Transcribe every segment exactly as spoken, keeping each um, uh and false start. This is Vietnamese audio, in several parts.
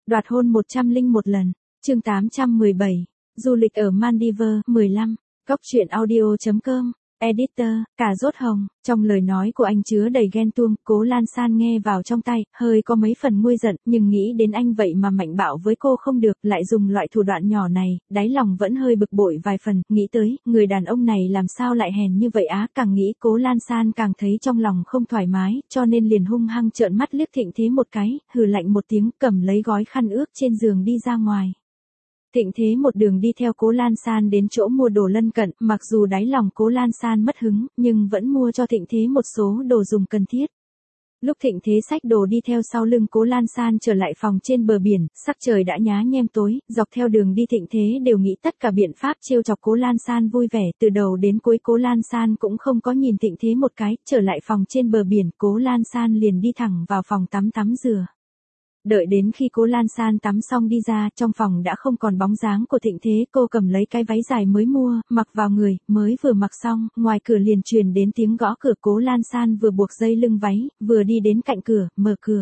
Đoạt hôn một trăm lẻ một lần. Chương tám trăm mười bảy. Du lịch ở Maldives. mười lăm. Góc truyện audio chấm com. Editor, cà rốt hồng. Trong lời nói của anh chứa đầy ghen tuông, Cố Lan San nghe vào trong tai, hơi có mấy phần nguôi giận, nhưng nghĩ đến anh vậy mà mạnh bạo với cô không được, lại dùng loại thủ đoạn nhỏ này, đáy lòng vẫn hơi bực bội vài phần, nghĩ tới, người đàn ông này làm sao lại hèn như vậy á, càng nghĩ Cố Lan San càng thấy trong lòng không thoải mái, cho nên liền hung hăng trợn mắt liếc Thịnh Thế một cái, hừ lạnh một tiếng, cầm lấy gói khăn ướt trên giường đi ra ngoài. Thịnh Thế một đường đi theo Cố Lan San đến chỗ mua đồ lân cận, mặc dù đáy lòng Cố Lan San mất hứng, nhưng vẫn mua cho Thịnh Thế một số đồ dùng cần thiết. Lúc Thịnh Thế xách đồ đi theo sau lưng Cố Lan San trở lại phòng trên bờ biển, sắc trời đã nhá nhem tối, dọc theo đường đi Thịnh Thế đều nghĩ tất cả biện pháp trêu chọc Cố Lan San vui vẻ, từ đầu đến cuối Cố Lan San cũng không có nhìn Thịnh Thế một cái, trở lại phòng trên bờ biển, Cố Lan San liền đi thẳng vào phòng tắm tắm rửa. Đợi đến khi Cố Lan San tắm xong đi ra, trong phòng đã không còn bóng dáng của Thịnh Thế, cô cầm lấy cái váy dài mới mua, mặc vào người, mới vừa mặc xong, ngoài cửa liền truyền đến tiếng gõ cửa. Cố Lan San vừa buộc dây lưng váy, vừa đi đến cạnh cửa, mở cửa.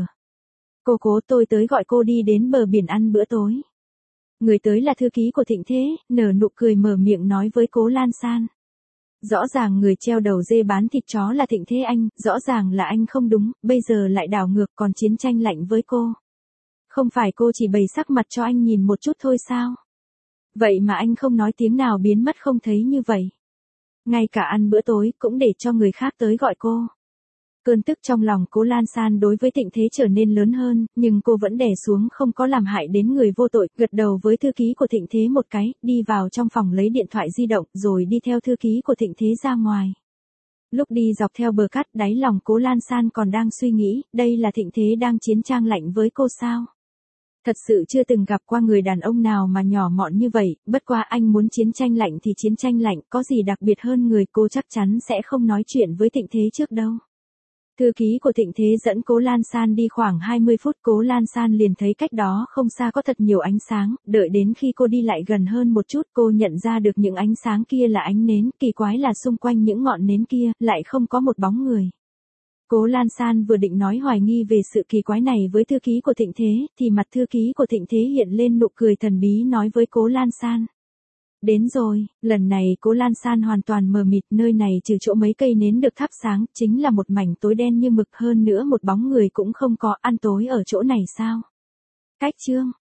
Cô Cố, tôi tới gọi cô đi đến bờ biển ăn bữa tối. Người tới là thư ký của Thịnh Thế, nở nụ cười mở miệng nói với Cố Lan San. Rõ ràng người treo đầu dê bán thịt chó là Thịnh Thế anh, rõ ràng là anh không đúng, bây giờ lại đảo ngược còn chiến tranh lạnh với cô. Không phải cô chỉ bày sắc mặt cho anh nhìn một chút thôi sao? Vậy mà anh không nói tiếng nào biến mất không thấy như vậy. Ngay cả ăn bữa tối cũng để cho người khác tới gọi cô. Cơn tức trong lòng Cố Lan San đối với Thịnh Thế trở nên lớn hơn, nhưng cô vẫn đè xuống không có làm hại đến người vô tội, gật đầu với thư ký của Thịnh Thế một cái, đi vào trong phòng lấy điện thoại di động rồi đi theo thư ký của Thịnh Thế ra ngoài. Lúc đi dọc theo bờ cát, đáy lòng Cố Lan San còn đang suy nghĩ, đây là Thịnh Thế đang chiến trang lạnh với cô sao? Thật sự chưa từng gặp qua người đàn ông nào mà nhỏ mọn như vậy, bất quá anh muốn chiến tranh lạnh thì chiến tranh lạnh, có gì đặc biệt hơn người, cô chắc chắn sẽ không nói chuyện với Thịnh Thế trước đâu. Thư ký của Thịnh Thế dẫn Cố Lan San đi khoảng hai mươi phút, Cố Lan San liền thấy cách đó không xa có thật nhiều ánh sáng, đợi đến khi cô đi lại gần hơn một chút cô nhận ra được những ánh sáng kia là ánh nến, kỳ quái là xung quanh những ngọn nến kia, lại không có một bóng người. Cố Lan San vừa định nói hoài nghi về sự kỳ quái này với thư ký của Thịnh Thế, thì mặt thư ký của Thịnh Thế hiện lên nụ cười thần bí nói với Cố Lan San. Đến rồi, lần này Cố Lan San hoàn toàn mờ mịt, nơi này trừ chỗ mấy cây nến được thắp sáng, chính là một mảnh tối đen như mực, hơn nữa một bóng người cũng không có, ăn tối ở chỗ này sao? Cách chương.